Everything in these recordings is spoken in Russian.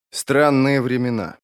Странные времена.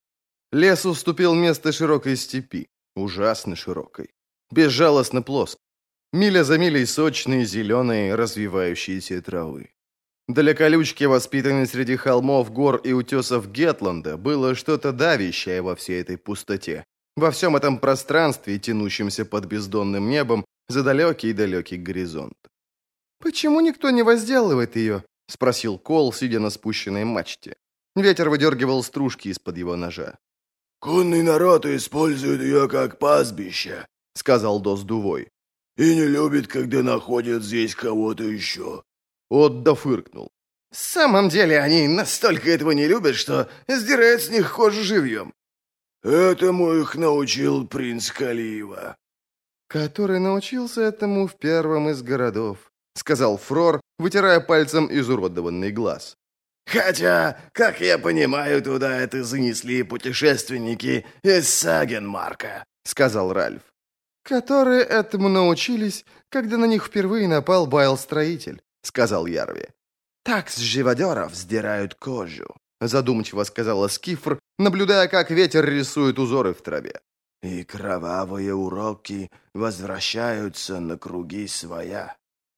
Лес уступил место широкой степи, ужасно широкой, безжалостно плоской. Миля за милей сочные, зеленые, развивающиеся травы. Для колючки, воспитанной среди холмов, гор и утесов Гетланда, было что-то давящее во всей этой пустоте, во всем этом пространстве, тянущемся под бездонным небом за далекий-далекий горизонт. «Почему никто не возделывает ее?» — спросил Кол, сидя на спущенной мачте. Ветер выдергивал стружки из-под его ножа. «Конный народ использует ее как пастбище», — сказал Дос Дувой. «И не любит, когда находят здесь кого-то еще». Отда фыркнул. «В самом деле они настолько этого не любят, что сдирают с них кожу живьем». «Этому их научил принц Калиева». «Который научился этому в первом из городов», — сказал Фрор, вытирая пальцем изуродованный глаз. «Хотя, как я понимаю, туда это занесли путешественники из Сагенмарка», — сказал Ральф. «Которые этому научились, когда на них впервые напал Байл-строитель», — сказал Ярви. «Так с живодеров сдирают кожу», — задумчиво сказала Скифр, наблюдая, как ветер рисует узоры в траве. «И кровавые уроки возвращаются на круги своя».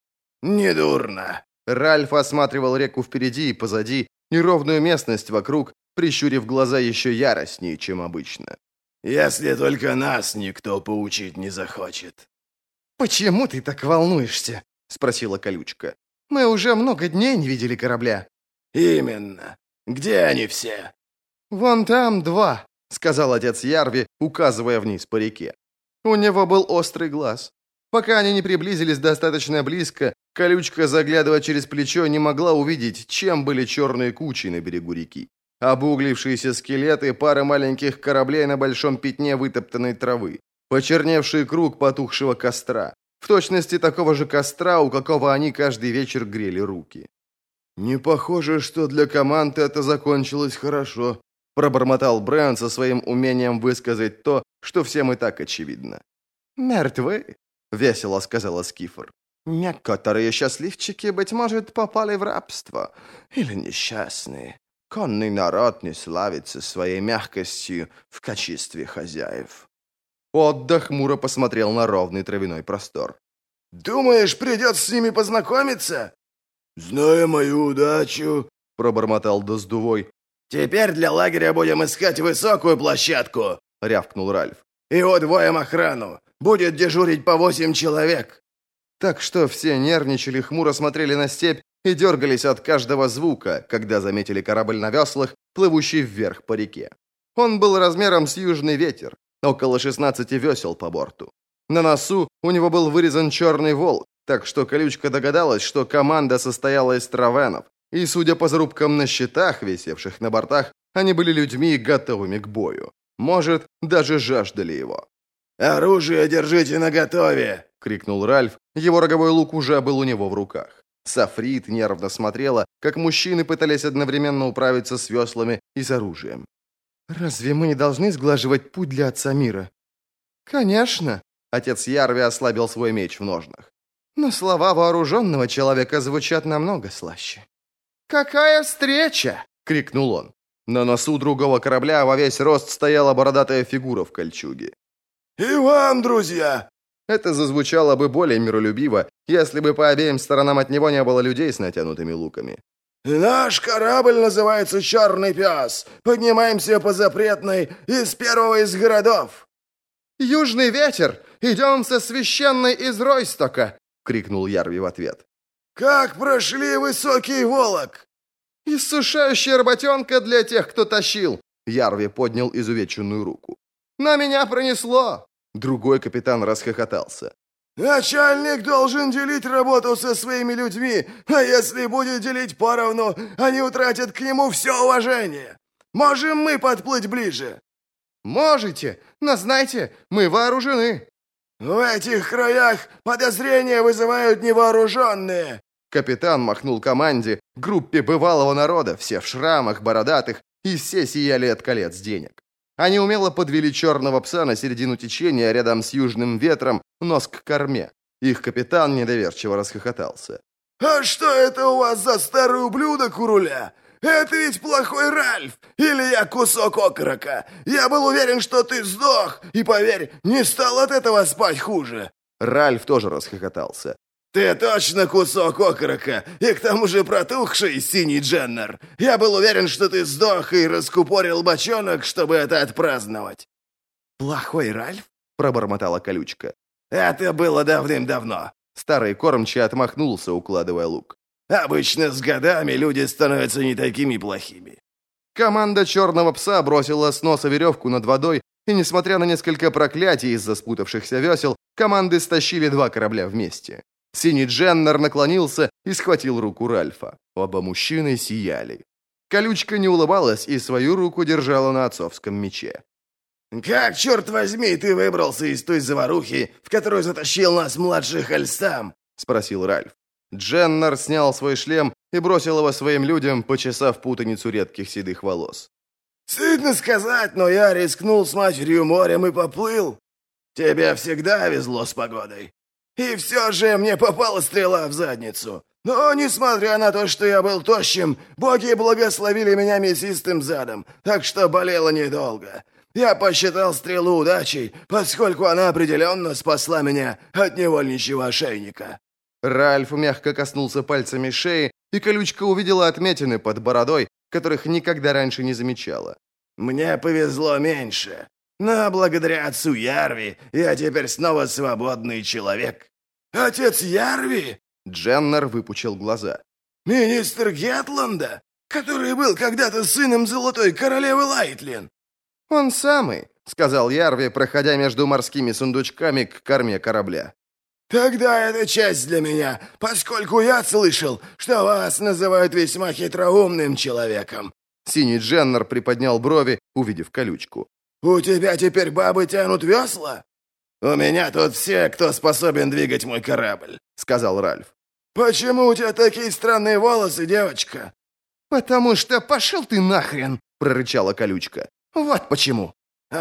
«Недурно», Ральф осматривал реку впереди и позади, и ровную местность вокруг, прищурив глаза еще яростнее, чем обычно. «Если только нас никто поучить не захочет». «Почему ты так волнуешься?» — спросила Колючка. «Мы уже много дней не видели корабля». «Именно. Где они все?» «Вон там два», — сказал отец Ярви, указывая вниз по реке. У него был острый глаз. Пока они не приблизились достаточно близко, Колючка, заглядывая через плечо, не могла увидеть, чем были черные кучи на берегу реки. Обуглившиеся скелеты пары маленьких кораблей на большом пятне вытоптанной травы, почерневший круг потухшего костра, в точности такого же костра, у какого они каждый вечер грели руки. «Не похоже, что для команды это закончилось хорошо», пробормотал Брэн со своим умением высказать то, что всем и так очевидно. «Мертвы», — весело сказала Скифр. «Некоторые счастливчики, быть может, попали в рабство. Или несчастные. Конный народ не славится своей мягкостью в качестве хозяев». Отда хмуро посмотрел на ровный травяной простор. «Думаешь, придется с ними познакомиться?» «Зная мою удачу», — пробормотал Доздувой. «Теперь для лагеря будем искать высокую площадку», — рявкнул Ральф. «И удвоим охрану. Будет дежурить по 8 человек». Так что все нервничали, хмуро смотрели на степь и дергались от каждого звука, когда заметили корабль на веслах, плывущий вверх по реке. Он был размером с южный ветер, около 16 весел по борту. На носу у него был вырезан черный волк, так что Колючка догадалась, что команда состояла из травенов, и, судя по зарубкам на щитах, висевших на бортах, они были людьми, готовыми к бою. Может, даже жаждали его. «Оружие держите наготове!» — крикнул Ральф. Его роговой лук уже был у него в руках. Сафрит нервно смотрела, как мужчины пытались одновременно управиться с веслами и с оружием. «Разве мы не должны сглаживать путь для отца мира?» «Конечно!» — отец Ярви ослабил свой меч в ножнах. «Но слова вооруженного человека звучат намного слаще». «Какая встреча!» — крикнул он. На носу другого корабля во весь рост стояла бородатая фигура в кольчуге. «И вам, друзья!» Это зазвучало бы более миролюбиво, если бы по обеим сторонам от него не было людей с натянутыми луками. «Наш корабль называется «Черный пес». Поднимаемся по запретной из первого из городов». «Южный ветер! Идем со священной из Ройстока!» — крикнул Ярви в ответ. «Как прошли высокий волок?» «Иссушающая работенка для тех, кто тащил!» Ярви поднял изувеченную руку. «На меня пронесло!» Другой капитан расхохотался. «Начальник должен делить работу со своими людьми, а если будет делить поровну, они утратят к нему все уважение. Можем мы подплыть ближе?» «Можете, но знайте, мы вооружены». «В этих краях подозрения вызывают невооруженные». Капитан махнул команде, группе бывалого народа, все в шрамах, бородатых, и все сияли от колец денег. Они умело подвели черного пса на середину течения рядом с южным ветром, нос к корме. Их капитан недоверчиво расхохотался. «А что это у вас за старый ублюдок у руля? Это ведь плохой Ральф! Или я кусок окорока! Я был уверен, что ты сдох, и, поверь, не стал от этого спать хуже!» Ральф тоже расхохотался. «Ты точно кусок окорока, и к тому же протухший, синий Дженнер! Я был уверен, что ты сдох и раскупорил бочонок, чтобы это отпраздновать!» «Плохой Ральф?» — пробормотала колючка. «Это было давным-давно!» Старый кормчий отмахнулся, укладывая лук. «Обычно с годами люди становятся не такими плохими». Команда черного пса бросила с носа веревку над водой, и, несмотря на несколько проклятий из-за спутавшихся весел, команды стащили 2 корабля вместе. Синий Дженнер наклонился и схватил руку Ральфа. Оба мужчины сияли. Колючка не улыбалась и свою руку держала на отцовском мече. «Как, черт возьми, ты выбрался из той заварухи, в которую затащил нас младших Альстам?» — спросил Ральф. Дженнер снял свой шлем и бросил его своим людям, почесав путаницу редких седых волос. «Стыдно сказать, но я рискнул с матерью морем и поплыл. Тебе всегда везло с погодой. И все же мне попала стрела в задницу. Но, несмотря на то, что я был тощим, боги благословили меня мясистым задом, так что болело недолго. Я посчитал стрелу удачей, поскольку она определенно спасла меня от невольничьего ошейника». Ральф мягко коснулся пальцами шеи, и колючка увидела отметины под бородой, которых никогда раньше не замечала. «Мне повезло меньше, но благодаря отцу Ярви я теперь снова свободный человек». «Отец Ярви?» — Дженнер выпучил глаза. «Министр Гетланда, который был когда-то сыном золотой королевы Лайтлин». «Он самый», — сказал Ярви, проходя между морскими сундучками к корме корабля. «Тогда это честь для меня, поскольку я слышал, что вас называют весьма хитроумным человеком». Синий Дженнер приподнял брови, увидев колючку. «У тебя теперь бабы тянут весла?» «У меня тут все, кто способен двигать мой корабль», — сказал Ральф. «Почему у тебя такие странные волосы, девочка?» «Потому что пошел ты нахрен!» — прорычала колючка. «Вот почему!»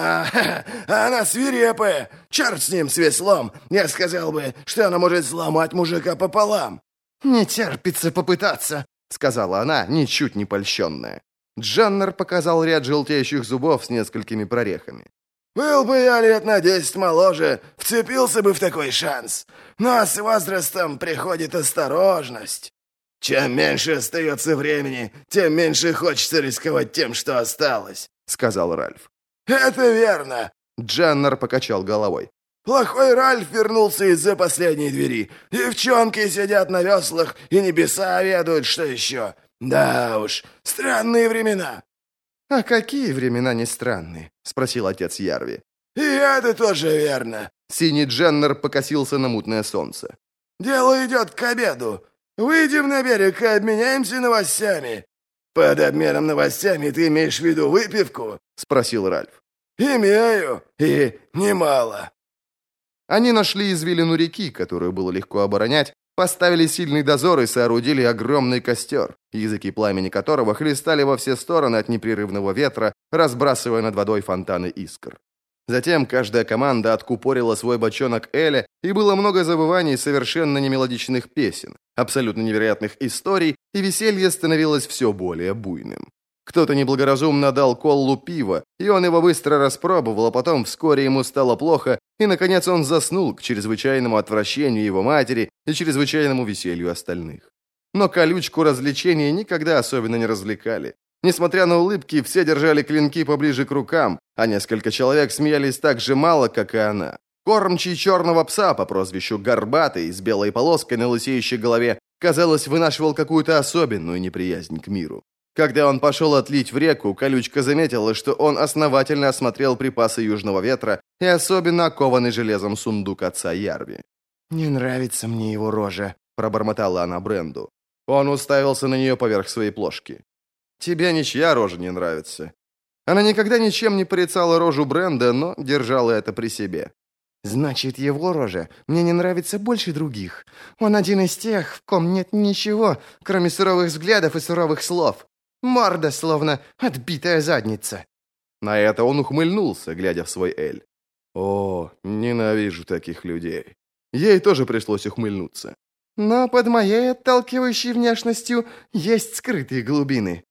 Она свирепая! Черт с ним, с веслом! Я сказал бы, что она может сломать мужика пополам!» «Не терпится попытаться!» — сказала она, ничуть не польщенная. Дженнер показал ряд желтеющих зубов с несколькими прорехами. «Был бы я лет на 10 моложе, вцепился бы в такой шанс. Но с возрастом приходит осторожность. Чем меньше остается времени, тем меньше хочется рисковать тем, что осталось», — сказал Ральф. «Это верно!» — Дженнер покачал головой. «Плохой Ральф вернулся из-за последней двери. Девчонки сидят на веслах, и небеса ведают, что еще. Да уж, странные времена». «А какие времена не странные?» — спросил отец Ярви. «И это тоже верно». Синий Дженнер покосился на мутное солнце. «Дело идет к обеду. Выйдем на берег и обменяемся новостями». «Под обменом новостями ты имеешь в виду выпивку?» — спросил Ральф. «Имею, и немало». Они нашли извилину реки, которую было легко оборонять, поставили сильный дозор и соорудили огромный костер, языки пламени которого хлестали во все стороны от непрерывного ветра, разбрасывая над водой фонтаны искр. Затем каждая команда откупорила свой бочонок эля, и было много завываний совершенно немелодичных песен, абсолютно невероятных историй, и веселье становилось все более буйным. Кто-то неблагоразумно дал Коллу пива, и он его быстро распробовал, а потом вскоре ему стало плохо, и, наконец, он заснул к чрезвычайному отвращению его матери и чрезвычайному веселью остальных. Но колючку развлечения никогда особенно не развлекали. Несмотря на улыбки, все держали клинки поближе к рукам, а несколько человек смеялись так же мало, как и она. Кормчий черного пса по прозвищу Горбатый, с белой полоской на лысеющей голове, казалось, вынашивал какую-то особенную неприязнь к миру. Когда он пошел отлить в реку, колючка заметила, что он основательно осмотрел припасы южного ветра и особенно окованный железом сундук отца Ярви. «Не нравится мне его рожа», — пробормотала она Бренду. Он уставился на нее поверх своей плошки. «Тебе ничья рожа не нравится». Она никогда ничем не порицала рожу Бренда, но держала это при себе. «Значит, его рожа мне не нравится больше других. Он один из тех, в ком нет ничего, кроме суровых взглядов и суровых слов. Морда, словно отбитая задница». На это он ухмыльнулся, глядя в свой эль. «О, ненавижу таких людей». Ей тоже пришлось ухмыльнуться. «Но под моей отталкивающей внешностью есть скрытые глубины».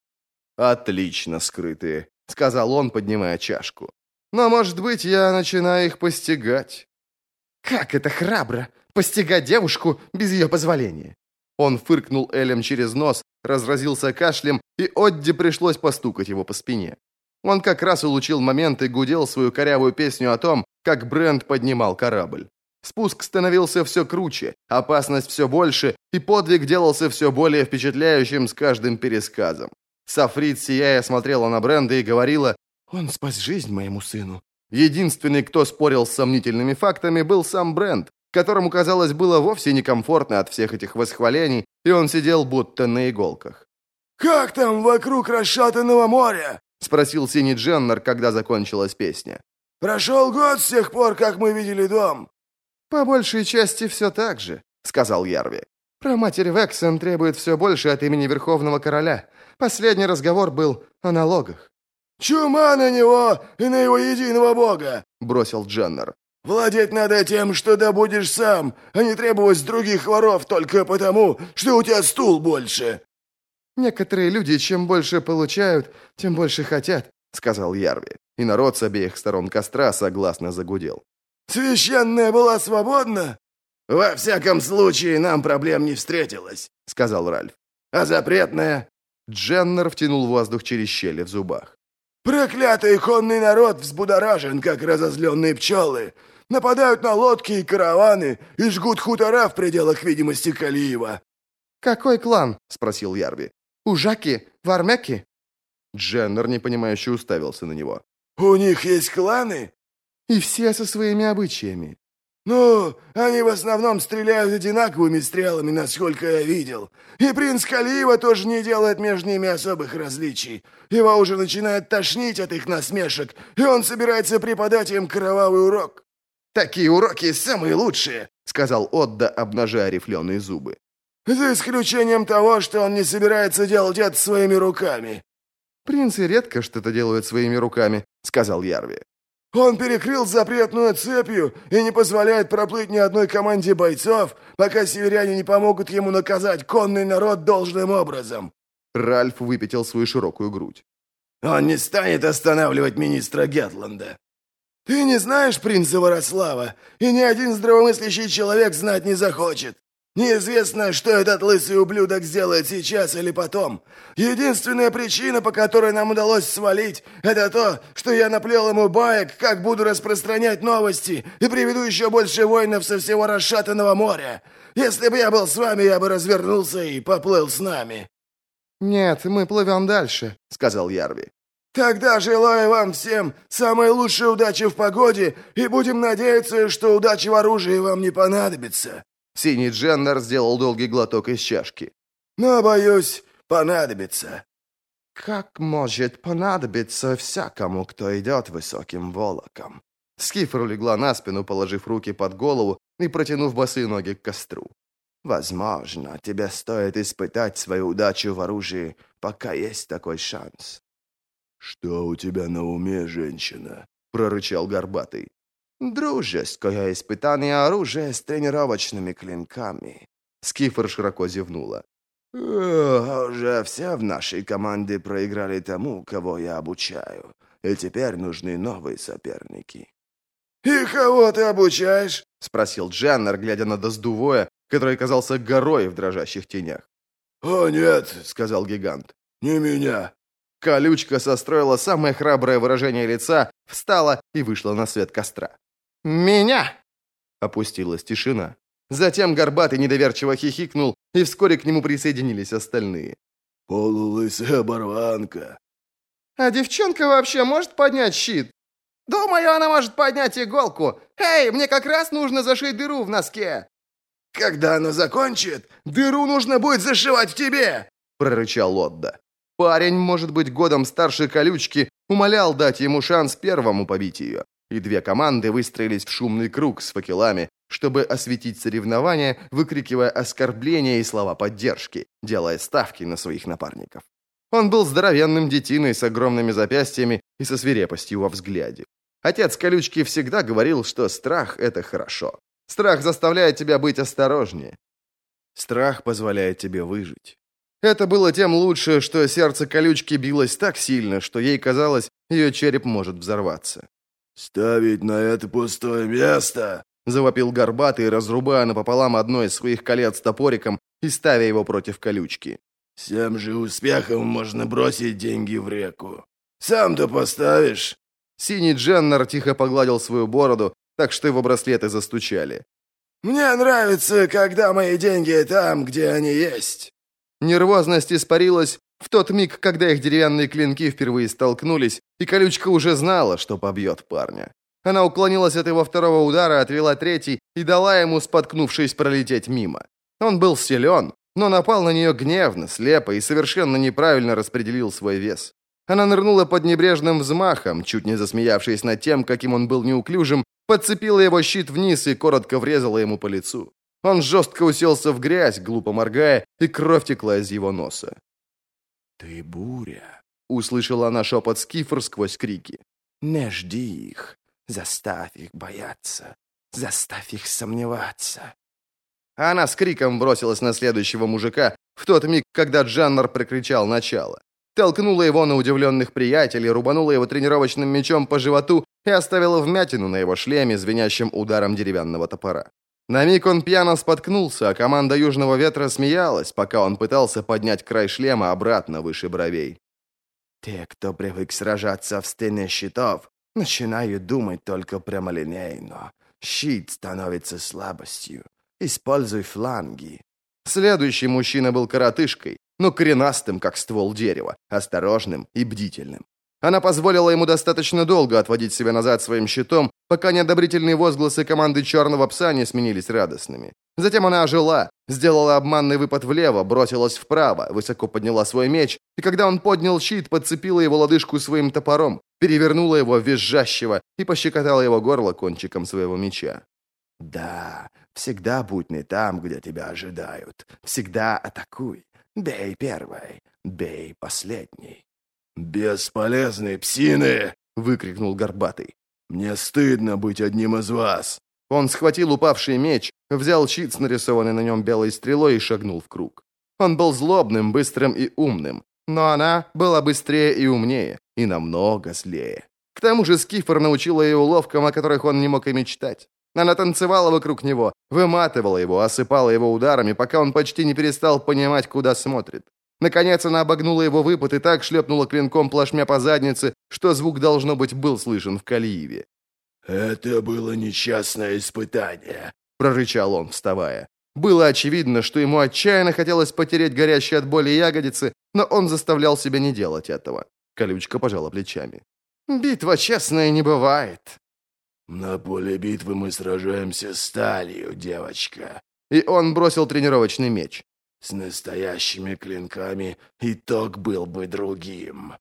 «Отлично скрытые», — сказал он, поднимая чашку. «Но, может быть, я начинаю их постигать». «Как это храбро! Постигать девушку без ее позволения!» Он фыркнул Элем через нос, разразился кашлем, и Одди пришлось постукать его по спине. Он как раз улучил момент и гудел свою корявую песню о том, как Брент поднимал корабль. Спуск становился все круче, опасность все больше, и подвиг делался все более впечатляющим с каждым пересказом. Сафрид, сияя, смотрела на Бренда и говорила: «Он спас жизнь моему сыну». Единственный, кто спорил с сомнительными фактами, был сам Брент, которому, казалось, было вовсе некомфортно от всех этих восхвалений, и он сидел будто на иголках. «Как там вокруг расшатанного моря?» — спросил Синий Дженнер, когда закончилась песня. «Прошел год с тех пор, как мы видели дом». «По большей части все так же», — сказал Ярви. «Проматерь Вексен требует все больше от имени Верховного Короля. Последний разговор был о налогах». «Чума на него и на его единого бога!» — бросил Дженнер. «Владеть надо тем, что добудешь сам, а не требовать с других воров только потому, что у тебя стул больше». «Некоторые люди, чем больше получают, тем больше хотят», — сказал Ярви. И народ с обеих сторон костра согласно загудел. «Священная была свободна?» «Во всяком случае, нам проблем не встретилось», — сказал Ральф. «А запретная?» Дженнер втянул воздух через щели в зубах. «Проклятый конный народ взбудоражен, как разозленные пчелы. Нападают на лодки и караваны и жгут хутора в пределах видимости Калиева». «Какой клан?» — спросил Ярви. «Ужаки? Вармяки?» Дженнер непонимающе уставился на него. «У них есть кланы?» «И все со своими обычаями». «Ну, они в основном стреляют одинаковыми стрелами, насколько я видел. И принц Калиева тоже не делает между ними особых различий. Его уже начинает тошнить от их насмешек, и он собирается преподать им кровавый урок». «Такие уроки самые лучшие», — сказал Отда, обнажая рифленые зубы. «За исключением того, что он не собирается делать это своими руками». «Принцы редко что-то делают своими руками», — сказал Ярви. «Он перекрыл запретную цепью и не позволяет проплыть ни одной команде бойцов, пока северяне не помогут ему наказать конный народ должным образом». Ральф выпятил свою широкую грудь. «Он не станет останавливать министра Гетланда». «Ты не знаешь принца Ворослава, и ни один здравомыслящий человек знать не захочет. Неизвестно, что этот лысый ублюдок сделает сейчас или потом. Единственная причина, по которой нам удалось свалить, это то, что я наплел ему баек, как буду распространять новости и приведу еще больше воинов со всего расшатанного моря. Если бы я был с вами, я бы развернулся и поплыл с нами». «Нет, мы плывем дальше», — сказал Ярви. «Тогда желаю вам всем самой лучшей удачи в погоде и будем надеяться, что удачи в оружии вам не понадобится». Синий Дженнер сделал долгий глоток из чашки. «Но, боюсь, понадобится». «Как может понадобиться всякому, кто идет высоким волоком?» Скифр легла на спину, положив руки под голову и протянув босые ноги к костру. «Возможно, тебе стоит испытать свою удачу в оружии, пока есть такой шанс». «Что у тебя на уме, женщина?» — прорычал Горбатый. «Дружеское испытание оружия с тренировочными клинками». Скифр широко зевнула. «Уже все в нашей команде проиграли тому, кого я обучаю, и теперь нужны новые соперники». «И кого ты обучаешь?» — спросил Дженнер, глядя на Доздувоя, который казался горой в дрожащих тенях. «О, нет», — сказал гигант, — «не меня». Колючка состроила самое храброе выражение лица, встала и вышла на свет костра. «Меня!» Опустилась тишина. Затем Горбатый недоверчиво хихикнул, и вскоре к нему присоединились остальные. «Полулысая оборванка». «А девчонка вообще может поднять щит?» «Думаю, она может поднять иголку. Эй, мне как раз нужно зашить дыру в носке». «Когда она закончит, дыру нужно будет зашивать в тебе!» прорычал Отда. Парень, может быть, годом старше Колючки, умолял дать ему шанс первому побить ее. И две команды выстроились в шумный круг с факелами, чтобы осветить соревнования, выкрикивая оскорбления и слова поддержки, делая ставки на своих напарников. Он был здоровенным детиной с огромными запястьями и со свирепостью во взгляде. Отец Колючки всегда говорил, что страх — это хорошо. Страх заставляет тебя быть осторожнее. Страх позволяет тебе выжить. Это было тем лучше, что сердце колючки билось так сильно, что ей казалось, ее череп может взорваться. «Ставить на это пустое место!» — завопил горбатый, разрубая напополам одно из своих колец топориком и ставя его против колючки. «С тем же успехом можно бросить деньги в реку. Сам-то поставишь?» Синий Дженнер тихо погладил свою бороду, так что его браслеты застучали. «Мне нравится, когда мои деньги там, где они есть». Нервозность испарилась в тот миг, когда их деревянные клинки впервые столкнулись, и колючка уже знала, что побьет парня. Она уклонилась от его второго удара, отвела третий и дала ему, споткнувшись, пролететь мимо. Он был силен, но напал на нее гневно, слепо и совершенно неправильно распределил свой вес. Она нырнула под небрежным взмахом, чуть не засмеявшись над тем, каким он был неуклюжим, подцепила его щит вниз и коротко врезала ему по лицу. Он жестко уселся в грязь, глупо моргая, и кровь текла из его носа. «Ты буря», — услышала она шепот Скифр сквозь крики. «Не жди их, заставь их бояться, заставь их сомневаться». Она с криком бросилась на следующего мужика в тот миг, когда Джаннер прокричал начало. Толкнула его на удивленных приятелей, рубанула его тренировочным мечом по животу и оставила вмятину на его шлеме, звенящим ударом деревянного топора. На миг он пьяно споткнулся, а команда Южного Ветра смеялась, пока он пытался поднять край шлема обратно выше бровей. «Те, кто привык сражаться в стене щитов, начинают думать только прямолинейно. Щит становится слабостью. Используй фланги». Следующий мужчина был коротышкой, но коренастым, как ствол дерева, осторожным и бдительным. Она позволила ему достаточно долго отводить себя назад своим щитом, пока неодобрительные возгласы команды Черного Пса не сменились радостными. Затем она ожила, сделала обманный выпад влево, бросилась вправо, высоко подняла свой меч, и когда он поднял щит, подцепила его лодыжку своим топором, перевернула его визжащего и пощекотала его горло кончиком своего меча. «Да, всегда будь не там, где тебя ожидают. Всегда атакуй. Бей первой, бей последней». «Бесполезные псины!» — выкрикнул Горбатый. «Мне стыдно быть одним из вас!» Он схватил упавший меч, взял щит с нарисованной на нем белой стрелой и шагнул в круг. Он был злобным, быстрым и умным, но она была быстрее и умнее, и намного злее. К тому же Скифр научила ее уловкам, о которых он не мог и мечтать. Она танцевала вокруг него, выматывала его, осыпала его ударами, пока он почти не перестал понимать, куда смотрит. Наконец она обогнула его выпад и так шлепнула клинком плашмя по заднице, что звук, должно быть, был слышен в Калиеве. «Это было несчастное испытание», — прорычал он, вставая. Было очевидно, что ему отчаянно хотелось потереть горящие от боли ягодицы, но он заставлял себя не делать этого. Колючка пожала плечами. «Битва честная не бывает». «На поле битвы мы сражаемся сталью, девочка». И он бросил тренировочный меч. «С настоящими клинками итог был бы другим».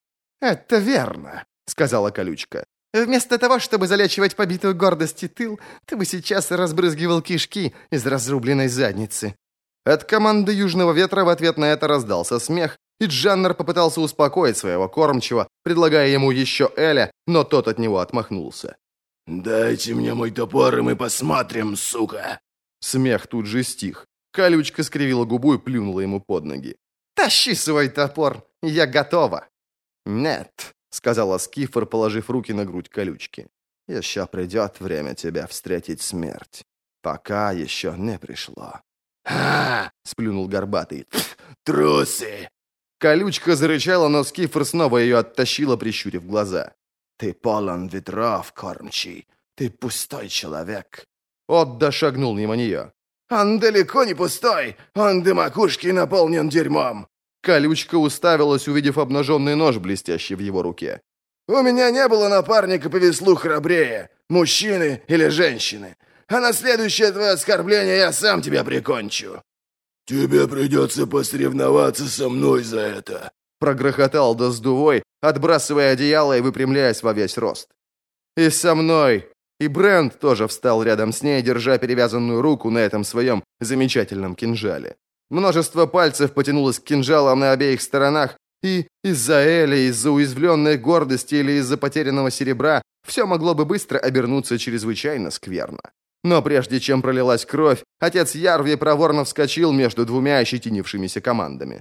«Это верно», — сказала Колючка. «Вместо того, чтобы залечивать побитую гордость и тыл, ты бы сейчас разбрызгивал кишки из разрубленной задницы». От команды Южного Ветра в ответ на это раздался смех, и Джаннер попытался успокоить своего кормчего, предлагая ему еще Эля, но тот от него отмахнулся. «Дайте мне мой топор, и мы посмотрим, сука!» Смех тут же стих. Колючка скривила губу и плюнула ему под ноги. «Тащи свой топор, я готова!» «Нет», — сказала Скифр, положив руки на грудь Колючки. «Еще придет время тебя встретить смерть. Пока еще не пришло». «Ха!» — сплюнул Горбатый. «Трусы!» Колючка зарычала, но Скифр снова ее оттащила, прищурив глаза. «Ты полон ветров, кормчий. Ты пустой человек». Отда шагнул мимо нее. «Он далеко не пустой. Он до макушки наполнен дерьмом». Колючка уставилась, увидев обнаженный нож, блестящий в его руке. «У меня не было напарника по веслу храбрее, мужчины или женщины. А на следующее твое оскорбление я сам тебя прикончу». «Тебе придется посоревноваться со мной за это», — прогрохотал Доздувой, отбрасывая одеяло и выпрямляясь во весь рост. «И со мной». И Брент тоже встал рядом с ней, держа перевязанную руку на этом своем замечательном кинжале. Множество пальцев потянулось к кинжалам на обеих сторонах, и из-за Эли, из-за уязвленной гордости или из-за потерянного серебра все могло бы быстро обернуться чрезвычайно скверно. Но прежде чем пролилась кровь, отец Ярви проворно вскочил между двумя ощетинившимися командами.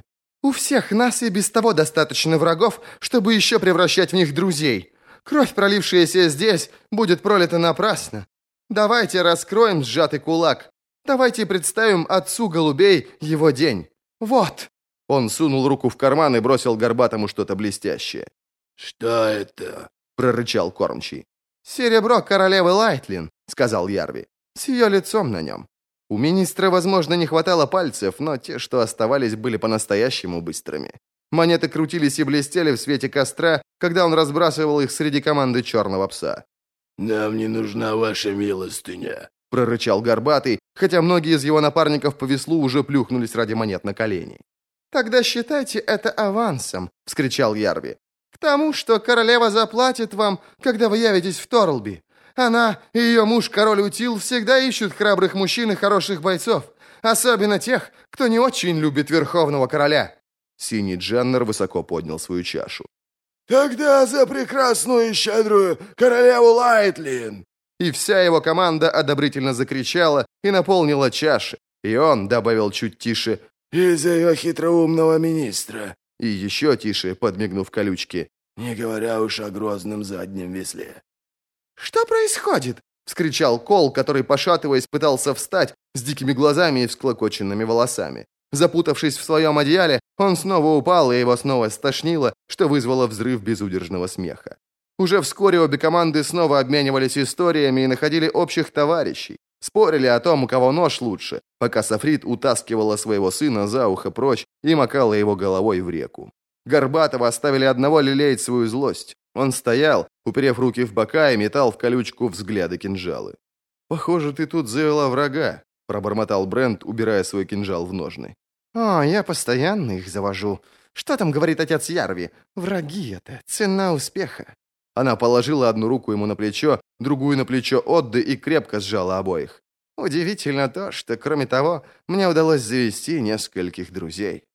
У всех нас и без того достаточно врагов, чтобы еще превращать в них друзей. Кровь, пролившаяся здесь, будет пролита напрасно. Давайте раскроем сжатый кулак. Давайте представим отцу голубей его день. Вот!» Он сунул руку в карман и бросил Горбатому что-то блестящее. «Что это?» — прорычал кормчий. «Серебро королевы Лайтлин», — сказал Ярви, — «с ее лицом на нем». У министра, возможно, не хватало пальцев, но те, что оставались, были по-настоящему быстрыми. Монеты крутились и блестели в свете костра, когда он разбрасывал их среди команды черного пса. «Нам не нужна ваша милостыня», — прорычал Горбатый, хотя многие из его напарников по веслу уже плюхнулись ради монет на колени. «Тогда считайте это авансом», — вскричал Ярви. «К тому, что королева заплатит вам, когда вы явитесь в Торлби. Она и ее муж, король Утил, всегда ищут храбрых мужчин и хороших бойцов, особенно тех, кто не очень любит верховного короля». Синий Дженнер высоко поднял свою чашу. «Тогда за прекрасную и щедрую королеву Лайтлин!» И вся его команда одобрительно закричала и наполнила чаши. И он добавил чуть тише «И за ее хитроумного министра!» И еще тише, подмигнув колючке. «Не говоря уж о грозном заднем весле». «Что происходит?» — вскричал Кол, который, пошатываясь, пытался встать с дикими глазами и всклокоченными волосами. Запутавшись в своем одеяле, он снова упал, и его снова стошнило, что вызвало взрыв безудержного смеха. Уже вскоре обе команды снова обменивались историями и находили общих товарищей. Спорили о том, у кого нож лучше, пока Сафрид утаскивала своего сына за ухо прочь и макала его головой в реку. Горбатого оставили одного лелеять свою злость. Он стоял, уперев руки в бока, и метал в колючку взгляды кинжалы. «Похоже, ты тут завела врага», — пробормотал Брент, убирая свой кинжал в ножны. «О, я постоянно их завожу. Что там говорит отец Ярви? Враги это, цена успеха». Она положила одну руку ему на плечо, другую на плечо Отды и крепко сжала обоих. «Удивительно то, что, кроме того, мне удалось завести нескольких друзей».